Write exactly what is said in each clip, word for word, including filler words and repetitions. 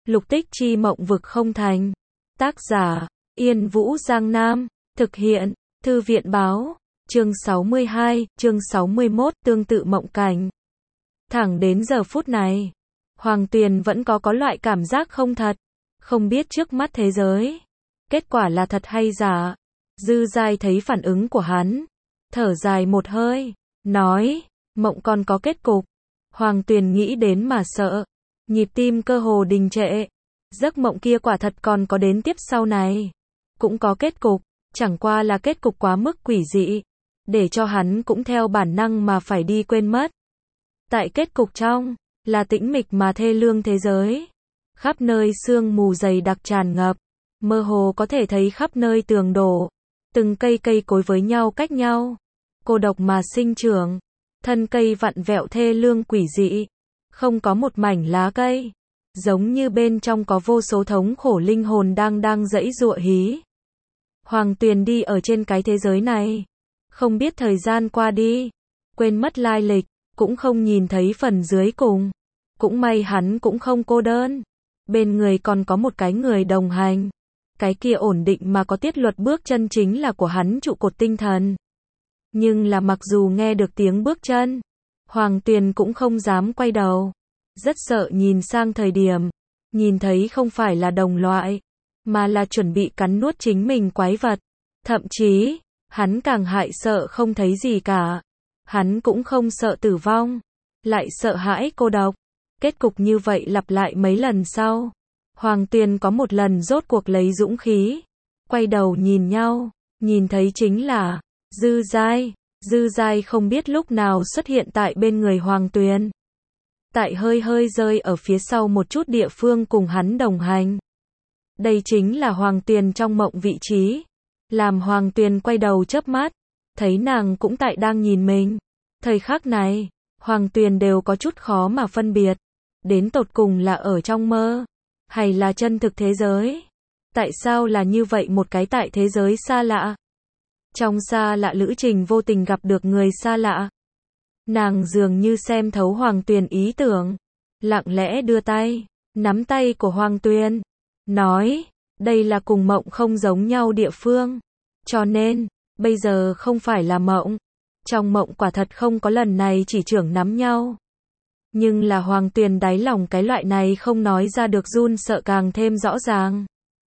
Lục tích chi mộng vực không thành. Tác giả, Yên Vũ Giang Nam. Thực hiện, Thư viện báo. Chương sáu mươi hai, chương sáu mươi mốt, tương tự mộng cảnh. Thẳng đến giờ phút này, Hoàng Tuyền vẫn có có loại cảm giác không thật. Không biết trước mắt thế giới, kết quả là thật hay giả. Dư Giai thấy phản ứng của hắn, thở dài một hơi, nói, mộng còn có kết cục. Hoàng Tuyền nghĩ đến mà sợ, nhịp tim cơ hồ đình trệ. Giấc mộng kia quả thật còn có đến tiếp sau này, cũng có kết cục, chẳng qua là kết cục quá mức quỷ dị, để cho hắn cũng theo bản năng mà phải đi quên mất. Tại kết cục trong, là tĩnh mịch mà thê lương thế giới. Khắp nơi sương mù dày đặc tràn ngập, mơ hồ có thể thấy khắp nơi tường đổ, từng cây cây cối với nhau cách nhau, cô độc mà sinh trưởng, thân cây vặn vẹo thê lương quỷ dị, không có một mảnh lá cây, giống như bên trong có vô số thống khổ linh hồn đang đang giãy giụa hí. Hoàng Tuyền đi ở trên cái thế giới này, không biết thời gian qua đi, quên mất lai lịch, cũng không nhìn thấy phần dưới cùng. Cũng may hắn cũng không cô đơn, bên người còn có một cái người đồng hành. Cái kia ổn định mà có tiết luật bước chân chính là của hắn trụ cột tinh thần. Nhưng là mặc dù nghe được tiếng bước chân, Hoàng Tuyền cũng không dám quay đầu. Rất sợ nhìn sang thời điểm, nhìn thấy không phải là đồng loại, mà là chuẩn bị cắn nuốt chính mình quái vật. Thậm chí, hắn càng hại sợ không thấy gì cả. Hắn cũng không sợ tử vong, lại sợ hãi cô độc. Kết cục như vậy lặp lại mấy lần sau. Hoàng Tuyền có một lần rốt cuộc lấy dũng khí, quay đầu nhìn nhau, nhìn thấy chính là Dư Giai. Dư Giai không biết lúc nào xuất hiện tại bên người Hoàng Tuyền, tại hơi hơi rơi ở phía sau một chút địa phương cùng hắn đồng hành. Đây chính là Hoàng Tuyền trong mộng vị trí. Làm Hoàng Tuyền quay đầu chớp mắt, thấy nàng cũng tại đang nhìn mình. Thời khắc này, Hoàng Tuyền đều có chút khó mà phân biệt, đến tột cùng là ở trong mơ, hay là chân thực thế giới. Tại sao là như vậy một cái tại thế giới xa lạ? Trong xa lạ lữ trình vô tình gặp được người xa lạ. Nàng dường như xem thấu Hoàng Tuyền ý tưởng, lặng lẽ đưa tay, nắm tay của Hoàng Tuyền, nói, đây là cùng mộng không giống nhau địa phương. Cho nên, bây giờ không phải là mộng. Trong mộng quả thật không có lần này chỉ trưởng nắm nhau. Nhưng là Hoàng Tuyền đáy lòng cái loại này không nói ra được run sợ càng thêm rõ ràng.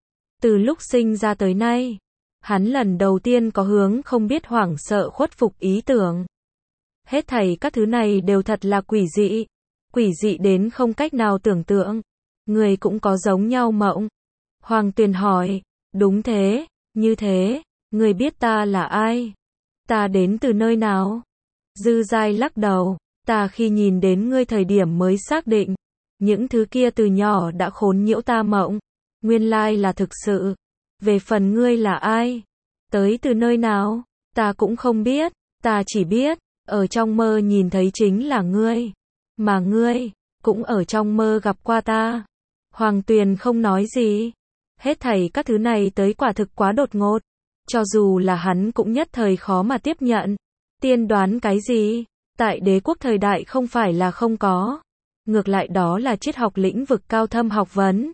Từ lúc sinh ra tới nay, hắn lần đầu tiên có hướng không biết hoảng sợ khuất phục ý tưởng. Hết thảy các thứ này đều thật là quỷ dị. Quỷ dị đến không cách nào tưởng tượng. Người cũng có giống nhau mộng. Hoàng Tuyền hỏi, đúng thế, như thế, người biết ta là ai? Ta đến từ nơi nào? Dư Giai lắc đầu, ta khi nhìn đến ngươi thời điểm mới xác định, những thứ kia từ nhỏ đã khốn nhiễu ta mộng, nguyên lai là thực sự. Về phần ngươi là ai? Tới từ nơi nào? Ta cũng không biết, ta chỉ biết, ở trong mơ nhìn thấy chính là ngươi, mà ngươi, cũng ở trong mơ gặp qua ta. Hoàng Tuyền không nói gì. Hết thảy các thứ này tới quả thực quá đột ngột. Cho dù là hắn cũng nhất thời khó mà tiếp nhận. Tiên đoán cái gì? Tại đế quốc thời đại không phải là không có. Ngược lại đó là triết học lĩnh vực cao thâm học vấn.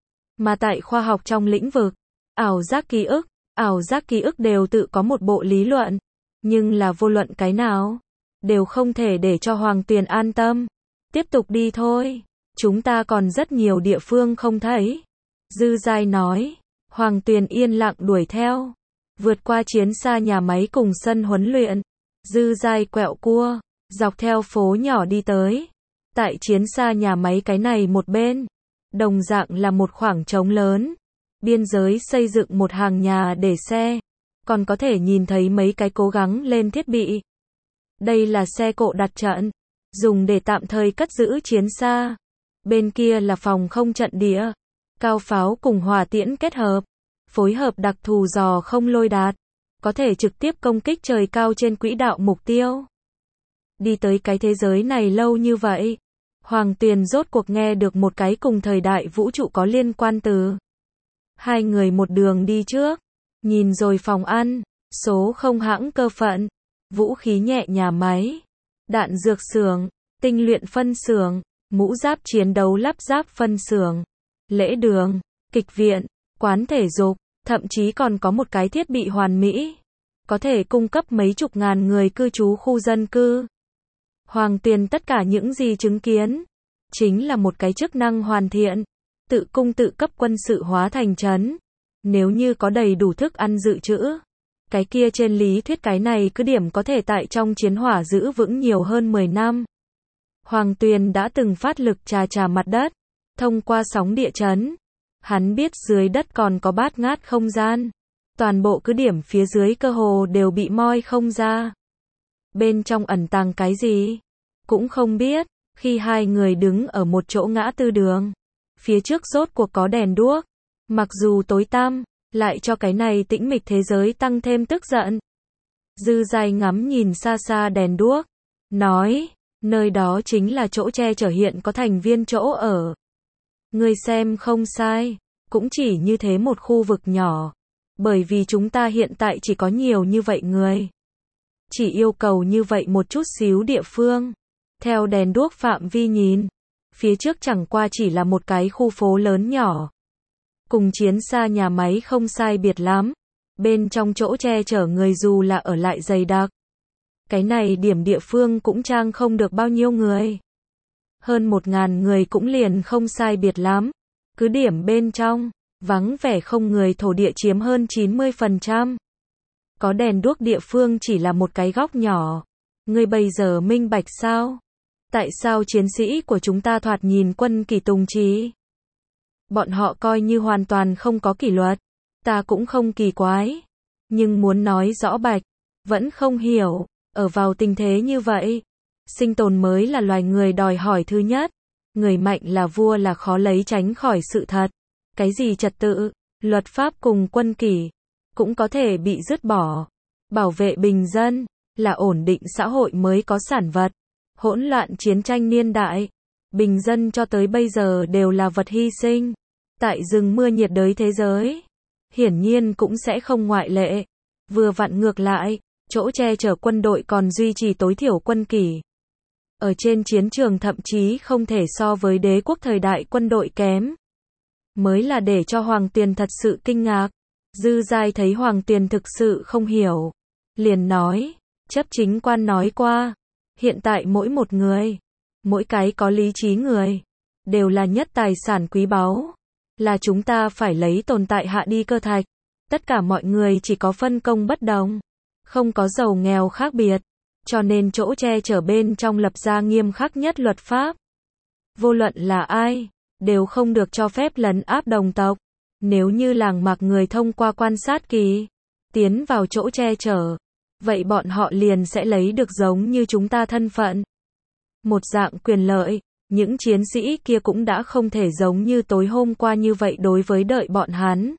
Mà tại khoa học trong lĩnh vực, ảo giác ký ức, ảo giác ký ức đều tự có một bộ lý luận. Nhưng là vô luận cái nào, đều không thể để cho Hoàng Tuyền an tâm. Tiếp tục đi thôi. Chúng ta còn rất nhiều địa phương không thấy. Dư Giai nói. Hoàng Tuyền yên lặng đuổi theo. Vượt qua chiến xa nhà máy cùng sân huấn luyện. Dư Giai quẹo cua, dọc theo phố nhỏ đi tới. Tại chiến xa nhà máy cái này một bên, đồng dạng là một khoảng trống lớn. Biên giới xây dựng một hàng nhà để xe. Còn có thể nhìn thấy mấy cái cố gắng lên thiết bị. Đây là xe cộ đặt trận, dùng để tạm thời cất giữ chiến xa. Bên kia là phòng không trận địa, cao pháo cùng hỏa tiễn kết hợp, phối hợp đặc thù dò không lôi đạn, có thể trực tiếp công kích trời cao trên quỹ đạo mục tiêu. Đi tới cái thế giới này lâu như vậy, Hoàng Tuyền rốt cuộc nghe được một cái cùng thời đại vũ trụ có liên quan từ. Hai người một đường đi trước, nhìn rồi phòng ăn, số không hãng cơ phận, vũ khí nhẹ nhà máy, đạn dược xưởng, tinh luyện phân xưởng, mũ giáp chiến đấu lắp ráp phân xưởng, lễ đường, kịch viện, quán thể dục, thậm chí còn có một cái thiết bị hoàn mỹ, có thể cung cấp mấy chục ngàn người cư trú khu dân cư. Hoàng Tuyền tất cả những gì chứng kiến, chính là một cái chức năng hoàn thiện, tự cung tự cấp quân sự hóa thành trấn. Nếu như có đầy đủ thức ăn dự trữ, cái kia trên lý thuyết cái này cứ điểm có thể tại trong chiến hỏa giữ vững nhiều hơn mười năm. Hoàng Tuyền đã từng phát lực trà trà mặt đất, thông qua sóng địa chấn. Hắn biết dưới đất còn có bát ngát không gian. Toàn bộ cứ điểm phía dưới cơ hồ đều bị moi không ra. Bên trong ẩn tàng cái gì? Cũng không biết. Khi hai người đứng ở một chỗ ngã tư đường, phía trước rốt cuộc có đèn đuốc. Mặc dù tối tăm, lại cho cái này tĩnh mịch thế giới tăng thêm tức giận. Dư Giai ngắm nhìn xa xa đèn đuốc, nói, nơi đó chính là chỗ che chở hiện có thành viên chỗ ở. Ngươi xem không sai, cũng chỉ như thế một khu vực nhỏ. Bởi vì chúng ta hiện tại chỉ có nhiều như vậy người. Chỉ yêu cầu như vậy một chút xíu địa phương. Theo đèn đuốc phạm vi nhìn, phía trước chẳng qua chỉ là một cái khu phố lớn nhỏ. Cùng chiến xa nhà máy không sai biệt lắm. Bên trong chỗ che chở người dù là ở lại dày đặc. Cái này điểm địa phương cũng trang không được bao nhiêu người. Hơn một ngàn người cũng liền không sai biệt lắm. Cứ điểm bên trong, vắng vẻ không người, thổ địa chiếm hơn chín mươi phần trăm. Có đèn đuốc địa phương chỉ là một cái góc nhỏ. Ngươi bây giờ minh bạch sao? Tại sao chiến sĩ của chúng ta thoạt nhìn quân kỷ tùng trí? Bọn họ coi như hoàn toàn không có kỷ luật. Ta cũng không kỳ quái. Nhưng muốn nói rõ bạch, vẫn không hiểu. Ở vào tình thế như vậy, sinh tồn mới là loài người đòi hỏi thứ nhất. Người mạnh là vua là khó lấy tránh khỏi sự thật. Cái gì trật tự, luật pháp cùng quân kỷ, cũng có thể bị dứt bỏ. Bảo vệ bình dân, là ổn định xã hội mới có sản vật. Hỗn loạn chiến tranh niên đại, bình dân cho tới bây giờ đều là vật hy sinh. Tại rừng mưa nhiệt đới thế giới, hiển nhiên cũng sẽ không ngoại lệ. Vừa vặn ngược lại, chỗ che chở quân đội còn duy trì tối thiểu quân kỷ. Ở trên chiến trường thậm chí không thể so với đế quốc thời đại quân đội kém. Mới là để cho Hoàng Tuyền thật sự kinh ngạc. Dư Giai thấy Hoàng Tuyền thực sự không hiểu, liền nói, chấp chính quan nói qua, hiện tại mỗi một người, mỗi cái có lý trí người, đều là nhất tài sản quý báu, là chúng ta phải lấy tồn tại hạ đi cơ thạch. Tất cả mọi người chỉ có phân công bất đồng, không có giàu nghèo khác biệt, cho nên chỗ che chở bên trong lập ra nghiêm khắc nhất luật pháp. Vô luận là ai, đều không được cho phép lấn áp đồng tộc. Nếu như làng mạc người thông qua quan sát kỳ, tiến vào chỗ che chở, vậy bọn họ liền sẽ lấy được giống như chúng ta thân phận. Một dạng quyền lợi, những chiến sĩ kia cũng đã không thể giống như tối hôm qua như vậy đối với đợi bọn hắn.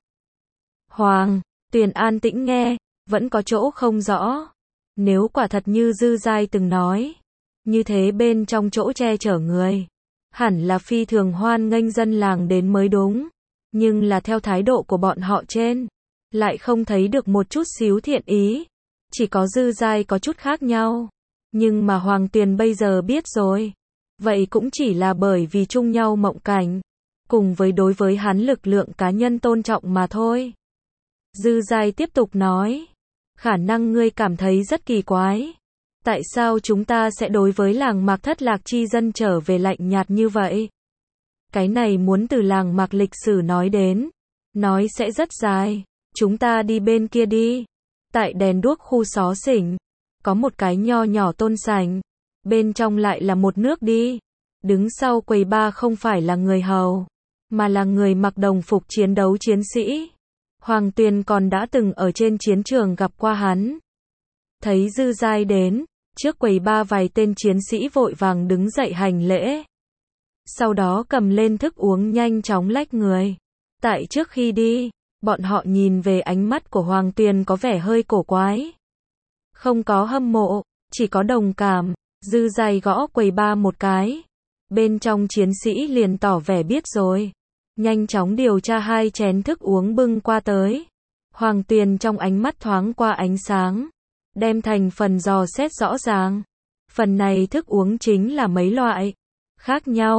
Hoàng Tuyền an tĩnh nghe, vẫn có chỗ không rõ. Nếu quả thật như Dư Giai từng nói, như thế bên trong chỗ che chở người, hẳn là phi thường hoan nghênh dân làng đến mới đúng. Nhưng là theo thái độ của bọn họ trên, lại không thấy được một chút xíu thiện ý. Chỉ có Dư Giai có chút khác nhau. Nhưng mà Hoàng Tuyền bây giờ biết rồi. Vậy cũng chỉ là bởi vì chung nhau mộng cảnh, cùng với đối với hắn lực lượng cá nhân tôn trọng mà thôi. Dư Giai tiếp tục nói, khả năng ngươi cảm thấy rất kỳ quái. Tại sao chúng ta sẽ đối với làng mạc thất lạc chi dân trở về lạnh nhạt như vậy? Cái này muốn từ làng mạc lịch sử nói đến, nói sẽ rất dài. Chúng ta đi bên kia đi. Tại đèn đuốc khu xó xỉnh, có một cái nho nhỏ tôn sành, bên trong lại là một nước đi. Đứng sau quầy ba không phải là người hầu, mà là người mặc đồng phục chiến đấu chiến sĩ. Hoàng Tuyền còn đã từng ở trên chiến trường gặp qua hắn. Thấy Dư Giai đến, trước quầy ba vài tên chiến sĩ vội vàng đứng dậy hành lễ. Sau đó cầm lên thức uống nhanh chóng lách người. Tại trước khi đi, bọn họ nhìn về ánh mắt của Hoàng Tuyền có vẻ hơi cổ quái. Không có hâm mộ, chỉ có đồng cảm. Dư Giai gõ quầy ba một cái. Bên trong chiến sĩ liền tỏ vẻ biết rồi. Nhanh chóng điều tra hai chén thức uống bưng qua tới. Hoàng Tuyền trong ánh mắt thoáng qua ánh sáng, đem thành phần dò xét rõ ràng. Phần này thức uống chính là mấy loại khác nhau.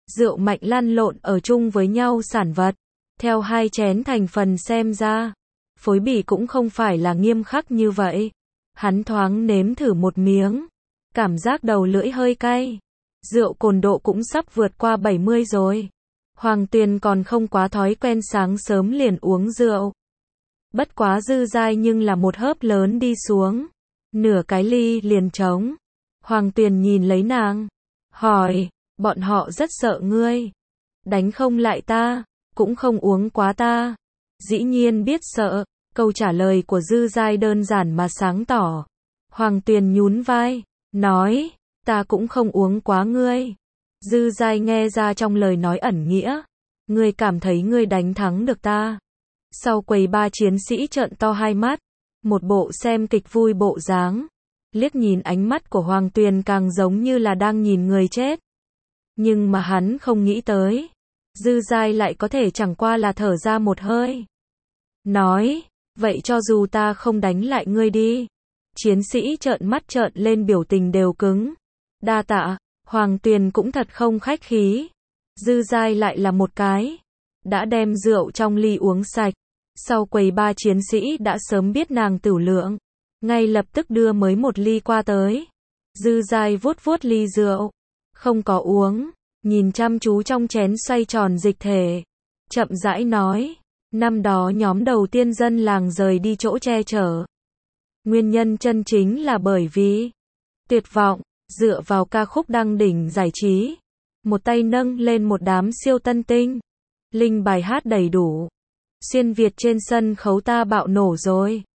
rượu mạnh lăn lộn ở chung với nhau sản vật. Theo hai chén thành phần xem ra, phối bỉ cũng không phải là nghiêm khắc như vậy. Hắn thoáng nếm thử một miếng, cảm giác đầu lưỡi hơi cay. Rượu cồn độ cũng sắp vượt qua bảy mươi rồi. Hoàng Tuyền còn không quá thói quen sáng sớm liền uống rượu. Bất quá dư dai nhưng là một hớp lớn đi xuống. Nửa cái ly liền trống. Hoàng Tuyền nhìn lấy nàng. Hỏi, bọn họ rất sợ ngươi. Đánh không lại ta, cũng không uống quá ta. Dĩ nhiên biết sợ. Câu trả lời của dư dai đơn giản mà sáng tỏ. Hoàng Tuyền nhún vai, nói, ta cũng không uống quá ngươi. Dư dai nghe ra trong lời nói ẩn nghĩa. Ngươi cảm thấy ngươi đánh thắng được ta. Sau quầy ba chiến sĩ trợn to hai mắt. Một bộ xem kịch vui bộ dáng. Liếc nhìn ánh mắt của Hoàng Tuyền càng giống như là đang nhìn người chết. Nhưng mà hắn không nghĩ tới. Dư dai lại có thể chẳng qua là thở ra một hơi. Nói, vậy cho dù ta không đánh lại ngươi đi. Chiến sĩ trợn mắt trợn lên biểu tình đều cứng. Đa tạ, Hoàng Tuyền cũng thật không khách khí. Dư dai lại là một cái. Đã đem rượu trong ly uống sạch. Sau quầy ba chiến sĩ đã sớm biết nàng tửu lượng. Ngay lập tức đưa mới một ly qua tới. Dư dai vuốt vuốt ly rượu. Không có uống. Nhìn chăm chú trong chén xoay tròn dịch thể. Chậm rãi nói. Năm đó nhóm đầu tiên dân làng rời đi chỗ che chở. Nguyên nhân chân chính là bởi vì tuyệt vọng, dựa vào ca khúc đăng đỉnh giải trí. Một tay nâng lên một đám siêu tân tinh. Linh bài hát đầy đủ. Xuyên Việt trên sân khấu ta bạo nổ rồi.